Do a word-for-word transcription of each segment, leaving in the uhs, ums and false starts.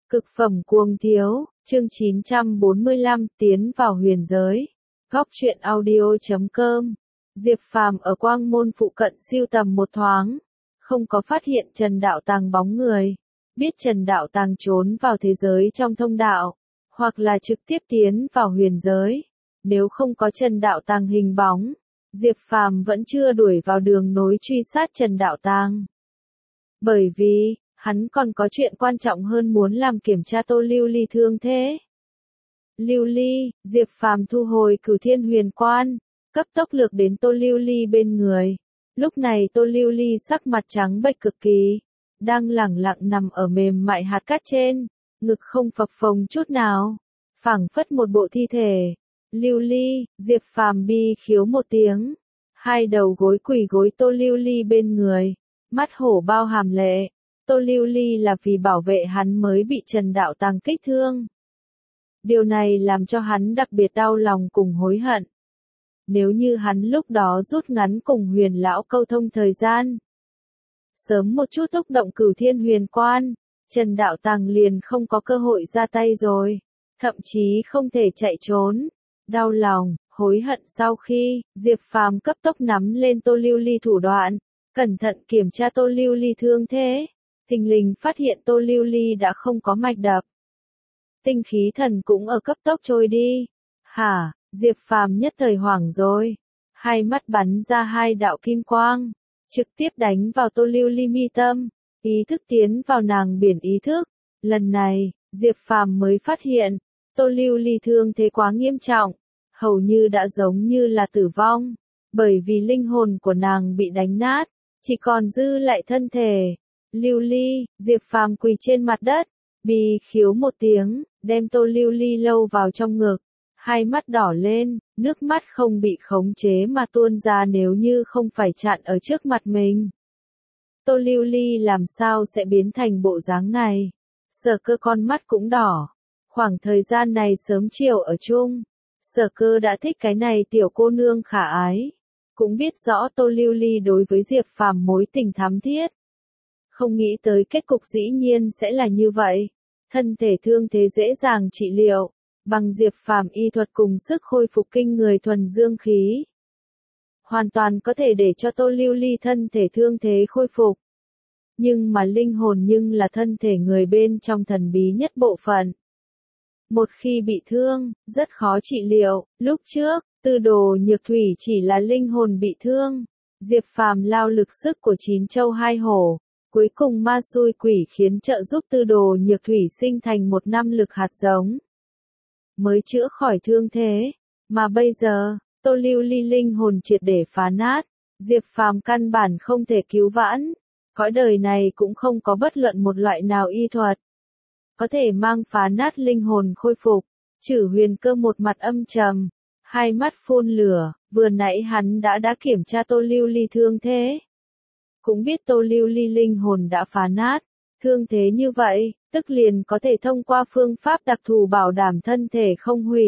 Cực phẩm cuồng thiếu, chương chín trăm bốn mươi lăm, tiến vào huyền giới. Góc truyện audio chấm com. Diệp Phàm ở Quang Môn phụ cận siêu tầm một thoáng, không có phát hiện Trần Đạo Tàng bóng người. Biết Trần Đạo Tàng trốn vào thế giới trong thông đạo, hoặc là trực tiếp tiến vào huyền giới. Nếu không có Trần Đạo Tàng hình bóng, Diệp Phàm vẫn chưa đuổi vào đường nối truy sát Trần Đạo Tàng. Bởi vì, hắn còn có chuyện quan trọng hơn muốn làm kiểm tra Tô Lưu Ly thương thế. Lưu Ly, Diệp Phàm thu hồi Cửu Thiên Huyền Quan, cấp tốc lược đến Tô Lưu Ly bên người. Lúc này Tô Lưu Ly sắc mặt trắng bệch cực kỳ, đang lẳng lặng nằm ở mềm mại hạt cát trên, ngực không phập phồng chút nào, phảng phất một bộ thi thể. Lưu Ly, Diệp Phàm bi khiếu một tiếng, hai đầu gối quỳ gối Tô Lưu Ly bên người, mắt hổ bao hàm lệ. Tô Lưu Ly là vì bảo vệ hắn mới bị Trần Đạo Tàng kích thương. Điều này làm cho hắn đặc biệt đau lòng cùng hối hận. Nếu như hắn lúc đó rút ngắn cùng Huyền lão câu thông thời gian, sớm một chút thúc động Cửu Thiên Huyền Quan, Trần Đạo Tàng liền không có cơ hội ra tay rồi, thậm chí không thể chạy trốn. Đau lòng, hối hận sau khi, Diệp Phàm cấp tốc nắm lên Tô Lưu Ly thủ đoạn, cẩn thận kiểm tra Tô Lưu Ly thương thế. Thình lình phát hiện Tô Lưu Ly đã không có mạch đập. Tinh khí thần cũng ở cấp tốc trôi đi. Hả, Diệp Phàm nhất thời hoảng rồi. Hai mắt bắn ra hai đạo kim quang, trực tiếp đánh vào Tô Lưu Ly mi tâm, ý thức tiến vào nàng biển ý thức. Lần này, Diệp Phàm mới phát hiện, Tô Lưu Ly thương thế quá nghiêm trọng, hầu như đã giống như là tử vong, bởi vì linh hồn của nàng bị đánh nát, chỉ còn dư lại thân thể. Lưu Ly, Diệp Phàm quỳ trên mặt đất, bi khiếu một tiếng, đem Tô Lưu Ly lâu vào trong ngực, hai mắt đỏ lên, nước mắt không bị khống chế mà tuôn ra nếu như không phải chặn ở trước mặt mình. Tô Lưu Ly làm sao sẽ biến thành bộ dáng này? Sở Cơ con mắt cũng đỏ. Khoảng thời gian này sớm chiều ở chung, Sở Cơ đã thích cái này tiểu cô nương khả ái, cũng biết rõ Tô Lưu Ly đối với Diệp Phàm mối tình thắm thiết. Không nghĩ tới kết cục dĩ nhiên sẽ là như vậy. Thân thể thương thế dễ dàng trị liệu, bằng Diệp Phàm y thuật cùng sức khôi phục kinh người thuần dương khí, hoàn toàn có thể để cho Tô Lưu Ly thân thể thương thế khôi phục. Nhưng mà linh hồn nhưng là thân thể người bên trong thần bí nhất bộ phận. Một khi bị thương, rất khó trị liệu. Lúc trước, Tư Đồ Nhược Thủy chỉ là linh hồn bị thương. Diệp Phàm lao lực sức của chín châu hai hổ. Cuối cùng ma xui quỷ khiến trợ giúp Tư Đồ Nhược Thủy sinh thành một năm lực hạt giống, mới chữa khỏi thương thế. Mà bây giờ, Tô Lưu Ly linh hồn triệt để phá nát, Diệp Phàm căn bản không thể cứu vãn. Cõi đời này cũng không có bất luận một loại nào y thuật có thể mang phá nát linh hồn khôi phục. Chử Huyền Cơ một mặt âm trầm, hai mắt phun lửa, vừa nãy hắn đã đã kiểm tra Tô Lưu Ly thương thế, cũng biết Tô Lưu Ly linh hồn đã phá nát, thương thế như vậy, tức liền có thể thông qua phương pháp đặc thù bảo đảm thân thể không hủy.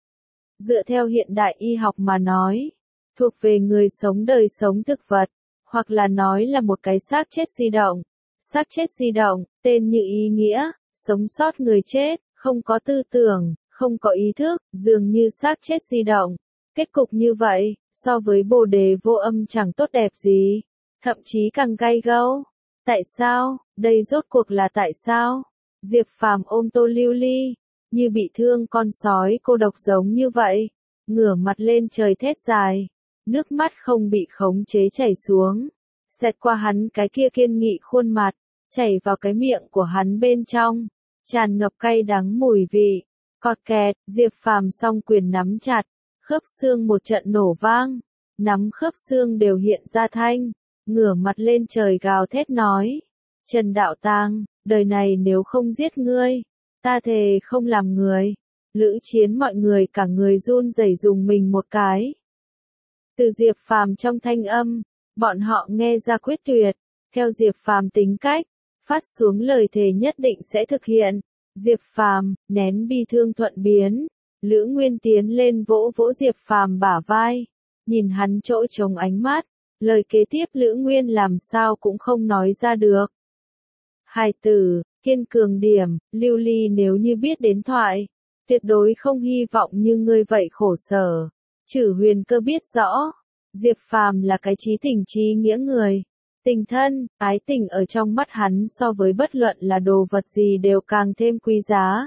Dựa theo hiện đại y học mà nói, thuộc về người sống đời sống thực vật, hoặc là nói là một cái xác chết di động. Xác chết di động, tên như ý nghĩa, sống sót người chết, không có tư tưởng, không có ý thức, dường như xác chết di động. Kết cục như vậy, so với Bồ Đề Vô Âm chẳng tốt đẹp gì. Thậm chí càng gay gẫm. Tại sao? Đây rốt cuộc là tại sao? Diệp Phàm ôm Tô Lưu Ly, như bị thương con sói cô độc giống như vậy, ngửa mặt lên trời thét dài, nước mắt không bị khống chế chảy xuống, xẹt qua hắn cái kia kiên nghị khuôn mặt, chảy vào cái miệng của hắn bên trong, tràn ngập cay đắng mùi vị. Cọt kẹt, Diệp Phàm song quyền nắm chặt, khớp xương một trận nổ vang, nắm khớp xương đều hiện ra thanh. Ngửa mặt lên trời gào thét nói, Trần Đạo Tàng, đời này nếu không giết ngươi, ta thề không làm người. Lữ Chiến mọi người cả người run rẩy dùng mình một cái. Từ Diệp Phàm trong thanh âm, bọn họ nghe ra quyết tuyệt, theo Diệp Phàm tính cách, phát xuống lời thề nhất định sẽ thực hiện. Diệp Phàm, nén bi thương thuận biến, Lữ Nguyên tiến lên vỗ vỗ Diệp Phàm bả vai, nhìn hắn chỗ trống ánh mắt. Lời kế tiếp Lữ Nguyên làm sao cũng không nói ra được. Hài tử, Kiên cường điểm, Lưu Ly nếu như biết đến thoại, tuyệt đối không hy vọng như ngươi vậy khổ sở. Chử Huyền Cơ biết rõ, Diệp Phàm là cái chí tình chí nghĩa người. Tình thân, ái tình ở trong mắt hắn so với bất luận là đồ vật gì đều càng thêm quý giá.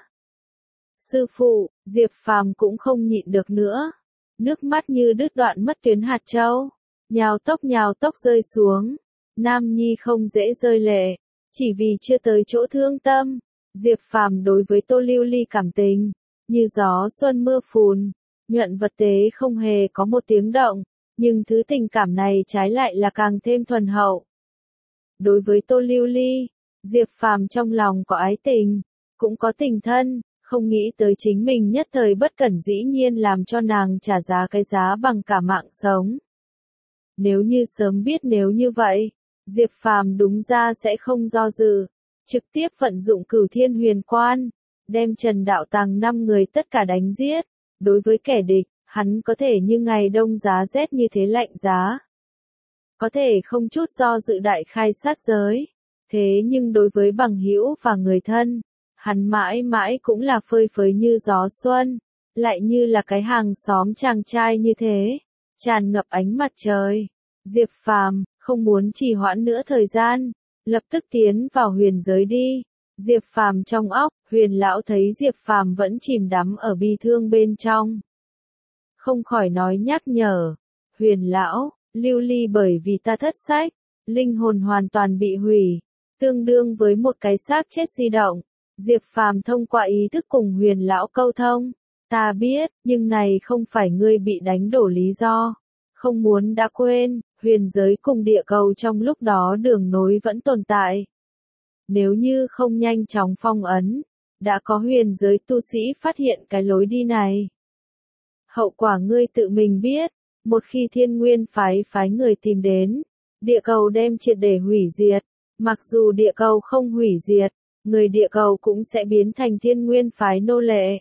Sư phụ, Diệp Phàm cũng không nhịn được nữa. Nước mắt như đứt đoạn mất tuyến hạt châu. Nhào tốc nhào tốc rơi xuống. Nam nhi không dễ rơi lệ. Chỉ vì chưa tới chỗ thương tâm. Diệp Phàm đối với Tô Lưu Ly cảm tình. Như gió xuân mưa phùn. Nhuận vật tế không hề có một tiếng động. Nhưng thứ tình cảm này trái lại là càng thêm thuần hậu. Đối với Tô Lưu Ly, Diệp Phàm trong lòng có ái tình, cũng có tình thân, không nghĩ tới chính mình nhất thời bất cẩn dĩ nhiên làm cho nàng trả giá cái giá bằng cả mạng sống. Nếu như sớm biết nếu như vậy, Diệp Phàm đúng ra sẽ không do dự, trực tiếp vận dụng Cửu Thiên Huyền Quan, đem Trần Đạo Tàng năm người tất cả đánh giết. Đối với kẻ địch, hắn có thể như ngày đông giá rét như thế lạnh giá. Có thể không chút do dự đại khai sát giới. Thế nhưng đối với bằng hữu và người thân, hắn mãi mãi cũng là phơi phới như gió xuân, lại như là cái hàng xóm chàng trai như thế, tràn ngập ánh mặt trời. Diệp Phàm không muốn trì hoãn nữa thời gian, lập tức tiến vào huyền giới đi. Diệp Phàm trong óc, Huyền lão thấy Diệp Phàm vẫn chìm đắm ở bi thương bên trong, không khỏi nói nhắc nhở, Huyền lão, Lưu Ly bởi vì ta thất sách, linh hồn hoàn toàn bị hủy, tương đương với một cái xác chết di động. Diệp Phàm thông qua ý thức cùng Huyền lão câu thông, ta biết, nhưng này không phải ngươi bị đánh đổ lý do. Không muốn đã quên, huyền giới cùng địa cầu trong lúc đó đường nối vẫn tồn tại. Nếu như không nhanh chóng phong ấn, đã có huyền giới tu sĩ phát hiện cái lối đi này. Hậu quả ngươi tự mình biết, một khi Thiên Nguyên phái phái người tìm đến, địa cầu đem triệt để hủy diệt, mặc dù địa cầu không hủy diệt, người địa cầu cũng sẽ biến thành Thiên Nguyên phái nô lệ.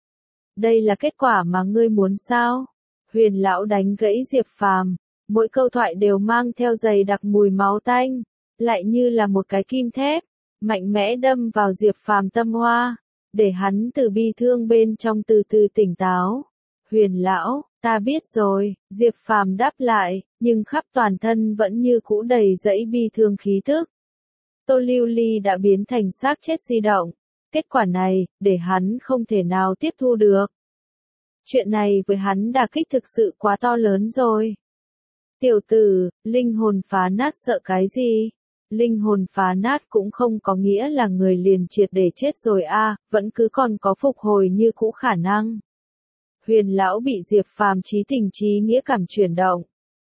Đây là kết quả mà ngươi muốn sao? Huyền lão đánh gãy Diệp Phàm, mỗi câu thoại đều mang theo dày đặc mùi máu tanh, lại như là một cái kim thép, mạnh mẽ đâm vào Diệp Phàm tâm hoa, để hắn từ bi thương bên trong từ từ tỉnh táo. Huyền lão, ta biết rồi, Diệp Phàm đáp lại, nhưng khắp toàn thân vẫn như cũ đầy dẫy bi thương khí tức. Tô Lưu Ly đã biến thành xác chết di động, kết quả này, để hắn không thể nào tiếp thu được. Chuyện này với hắn đả kích thực sự quá to lớn rồi. Tiểu tử, linh hồn phá nát sợ cái gì? Linh hồn phá nát cũng không có nghĩa là người liền triệt để chết rồi a, à, vẫn cứ còn có phục hồi như cũ khả năng. Huyền lão bị Diệp Phàm chí tình chí nghĩa cảm chuyển động.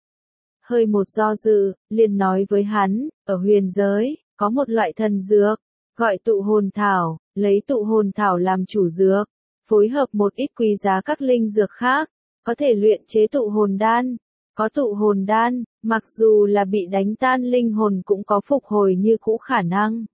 Hơi một do dự, liền nói với hắn, ở huyền giới, có một loại thần dược, gọi tụ hồn thảo, lấy tụ hồn thảo làm chủ dược, phối hợp một ít quý giá các linh dược khác, có thể luyện chế tụ hồn đan. Có tụ hồn đan, mặc dù là bị đánh tan linh hồn cũng có phục hồi như cũ khả năng.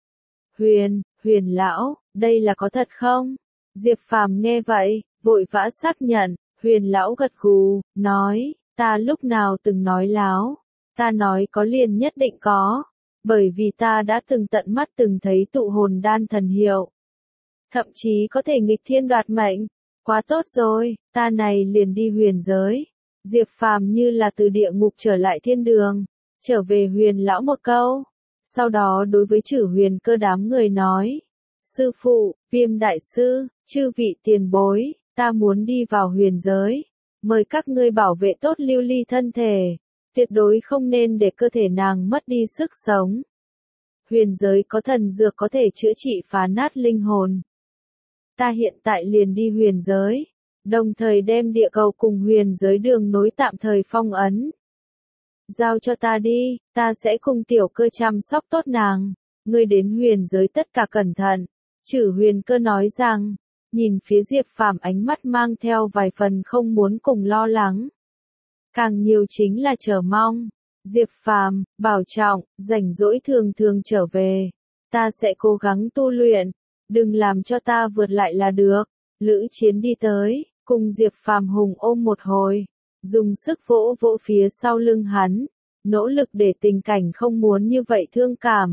Huyền, huyền lão, đây là có thật không? Diệp Phàm nghe vậy, vội vã xác nhận, huyền lão gật gù, nói, ta lúc nào từng nói láo, ta nói có liền nhất định có, bởi vì ta đã từng tận mắt từng thấy tụ hồn đan thần hiệu. Thậm chí có thể nghịch thiên đoạt mệnh, quá tốt rồi, ta này liền đi huyền giới. Diệp Phàm như là từ địa ngục trở lại thiên đường, trở về huyền lão một câu, sau đó đối với Chử Huyền Cơ đám người nói, sư phụ, Viêm đại sư, chư vị tiền bối, ta muốn đi vào huyền giới, mời các ngươi bảo vệ tốt Lưu Ly thân thể, tuyệt đối không nên để cơ thể nàng mất đi sức sống. Huyền giới có thần dược có thể chữa trị phá nát linh hồn. Ta hiện tại liền đi huyền giới. Đồng thời đem địa cầu cùng huyền giới đường nối tạm thời phong ấn. Giao cho ta đi, ta sẽ cùng tiểu cơ chăm sóc tốt nàng. Ngươi đến huyền giới tất cả cẩn thận. Chử Huyền Cơ nói rằng, nhìn phía Diệp Phàm ánh mắt mang theo vài phần không muốn cùng lo lắng. Càng nhiều chính là chờ mong. Diệp Phàm, bảo trọng, rảnh rỗi thường thường trở về. Ta sẽ cố gắng tu luyện. Đừng làm cho ta vượt lại là được. Lữ Chiến đi tới, cùng Diệp Phàm hùng ôm một hồi, dùng sức vỗ vỗ phía sau lưng hắn, nỗ lực để tình cảnh không muốn như vậy thương cảm.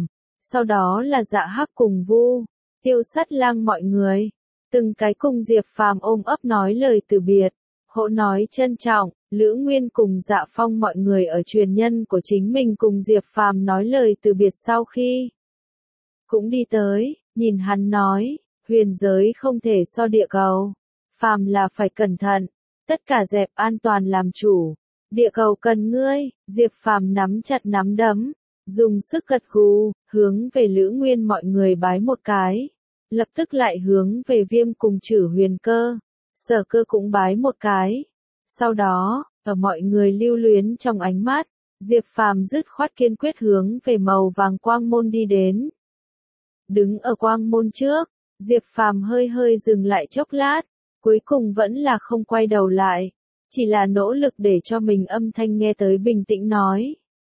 Sau đó là Dạ Hắc cùng Vu, Tiêu Sắt Lang mọi người. Từng cái cùng Diệp Phàm ôm ấp nói lời từ biệt. Hộ nói trân trọng, Lữ Nguyên cùng Dạ Phong mọi người ở truyền nhân của chính mình cùng Diệp Phàm nói lời từ biệt sau khi cũng đi tới, nhìn hắn nói, huyền giới không thể so địa cầu. Phàm là phải cẩn thận, tất cả dẹp an toàn làm chủ. Địa cầu cần ngươi, Diệp Phàm nắm chặt nắm đấm, dùng sức gật gù, hướng về Lữ Nguyên mọi người bái một cái. Lập tức lại hướng về Viêm cùng Trử Huyền Cơ, Sở Cơ cũng bái một cái. Sau đó, ở mọi người lưu luyến trong ánh mắt, Diệp Phàm dứt khoát kiên quyết hướng về màu vàng quang môn đi đến. Đứng ở quang môn trước, Diệp Phàm hơi hơi dừng lại chốc lát, cuối cùng vẫn là không quay đầu lại, chỉ là nỗ lực để cho mình âm thanh nghe tới bình tĩnh nói.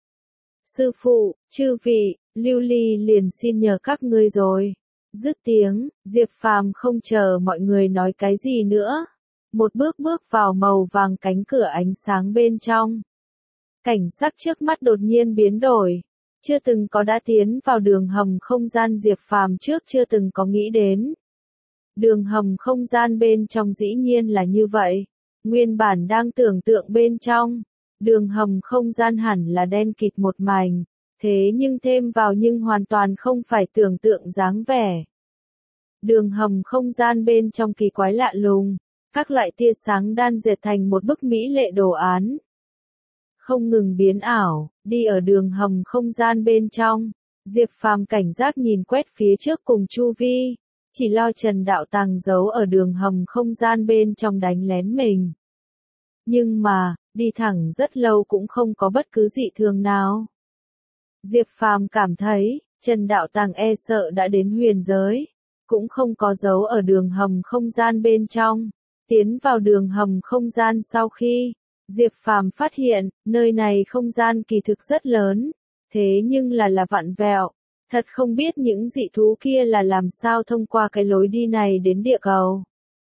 Sư phụ, chư vị, Lưu Ly liền xin nhờ các ngươi rồi. Dứt tiếng, Diệp Phàm không chờ mọi người nói cái gì nữa. Một bước bước vào màu vàng cánh cửa ánh sáng bên trong. Cảnh sắc trước mắt đột nhiên biến đổi. Chưa từng có đã tiến vào đường hầm không gian Diệp Phàm trước chưa từng có nghĩ đến. Đường hầm không gian bên trong dĩ nhiên là như vậy. Nguyên bản đang tưởng tượng bên trong. Đường hầm không gian hẳn là đen kịt một mảnh. Thế nhưng thêm vào nhưng hoàn toàn không phải tưởng tượng dáng vẻ. Đường hầm không gian bên trong kỳ quái lạ lùng, các loại tia sáng đan dệt thành một bức mỹ lệ đồ án. Không ngừng biến ảo, đi ở đường hầm không gian bên trong, Diệp Phàm cảnh giác nhìn quét phía trước cùng chu vi, chỉ lo Trần Đạo Tàng giấu ở đường hầm không gian bên trong đánh lén mình. Nhưng mà, đi thẳng rất lâu cũng không có bất cứ dị thường nào. Diệp Phàm cảm thấy, Trần Đạo Tàng e sợ đã đến huyền giới, cũng không có dấu ở đường hầm không gian bên trong. Tiến vào đường hầm không gian sau khi, Diệp Phàm phát hiện, nơi này không gian kỳ thực rất lớn, thế nhưng là là vặn vẹo, thật không biết những dị thú kia là làm sao thông qua cái lối đi này đến địa cầu.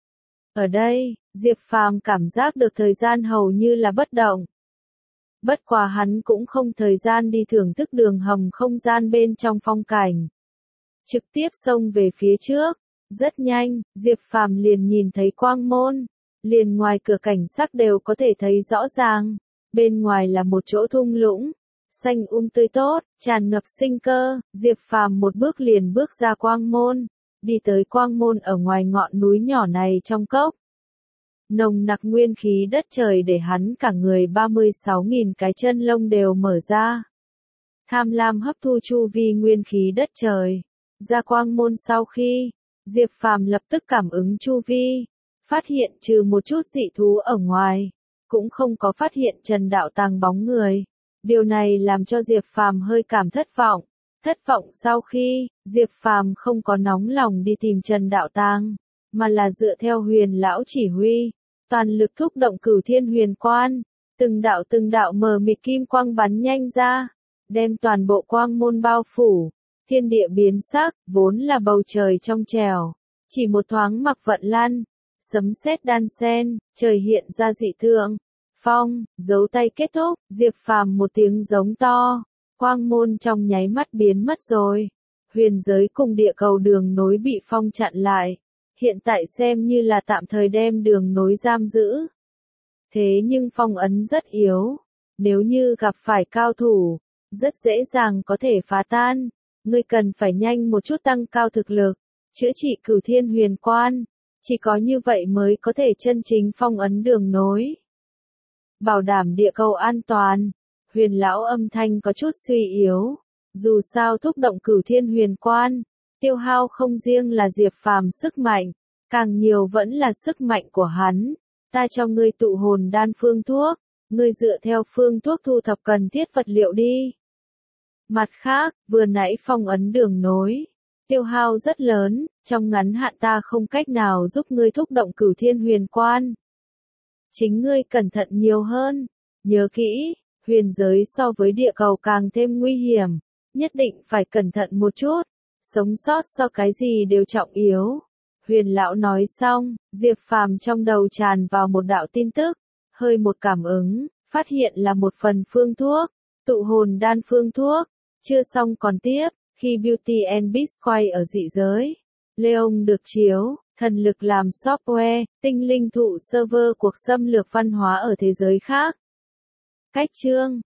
Ở đây, Diệp Phàm cảm giác được thời gian hầu như là bất động. Bất quá hắn cũng không thời gian đi thưởng thức đường hầm không gian bên trong phong cảnh. Trực tiếp xông về phía trước, rất nhanh, Diệp Phàm liền nhìn thấy quang môn, liền ngoài cửa cảnh sắc đều có thể thấy rõ ràng, bên ngoài là một chỗ thung lũng, xanh um tươi tốt, tràn ngập sinh cơ, Diệp Phàm một bước liền bước ra quang môn, đi tới quang môn ở ngoài ngọn núi nhỏ này trong cốc. Nồng nặc nguyên khí đất trời để hắn cả người ba mươi sáu nghìn cái chân lông đều mở ra. Tham lam hấp thu chu vi nguyên khí đất trời. Ra quang môn sau khi, Diệp Phàm lập tức cảm ứng chu vi, phát hiện trừ một chút dị thú ở ngoài, cũng không có phát hiện Trần Đạo Tàng bóng người. Điều này làm cho Diệp Phàm hơi cảm thất vọng. Thất vọng sau khi, Diệp Phàm không có nóng lòng đi tìm Trần Đạo Tàng, mà là dựa theo Huyền lão chỉ huy, toàn lực thúc động Cửu Thiên Huyền Quan, từng đạo từng đạo mờ mịt kim quang bắn nhanh ra, đem toàn bộ quang môn bao phủ. Thiên địa biến sắc, vốn là bầu trời trong trẻo, chỉ một thoáng mặc vận lăn, sấm sét đan sen, trời hiện ra dị tượng. Phong, dấu tay kết thúc, Diệp Phàm một tiếng giống to, quang môn trong nháy mắt biến mất rồi. Huyền giới cùng địa cầu đường nối bị phong chặn lại, hiện tại xem như là tạm thời đem đường nối giam giữ. Thế nhưng phong ấn rất yếu, nếu như gặp phải cao thủ, rất dễ dàng có thể phá tan. Ngươi cần phải nhanh một chút tăng cao thực lực, chữa trị Cửu Thiên Huyền Quan, chỉ có như vậy mới có thể chân chính phong ấn đường nối. Bảo đảm địa cầu an toàn, Huyền lão âm thanh có chút suy yếu, dù sao thúc động Cửu Thiên Huyền Quan, tiêu hao không riêng là Diệp Phàm sức mạnh, càng nhiều vẫn là sức mạnh của hắn. Ta cho ngươi tụ hồn đan phương thuốc, ngươi dựa theo phương thuốc thu thập cần thiết vật liệu đi. Mặt khác, vừa nãy phong ấn đường nối, tiêu hao rất lớn, trong ngắn hạn ta không cách nào giúp ngươi thúc động Cửu Thiên Huyền Quan. Chính ngươi cẩn thận nhiều hơn, nhớ kỹ, huyền giới so với địa cầu càng thêm nguy hiểm, nhất định phải cẩn thận một chút, sống sót so cái gì đều trọng yếu. Huyền lão nói xong, Diệp Phàm trong đầu tràn vào một đạo tin tức, hơi một cảm ứng, phát hiện là một phần phương thuốc, tụ hồn đan phương thuốc. Chưa xong còn tiếp, Khi Beauty and Beast quay ở dị giới, Leon được chiếu, thần lực làm software, tinh linh thụ server cuộc xâm lược văn hóa ở thế giới khác. Cách chương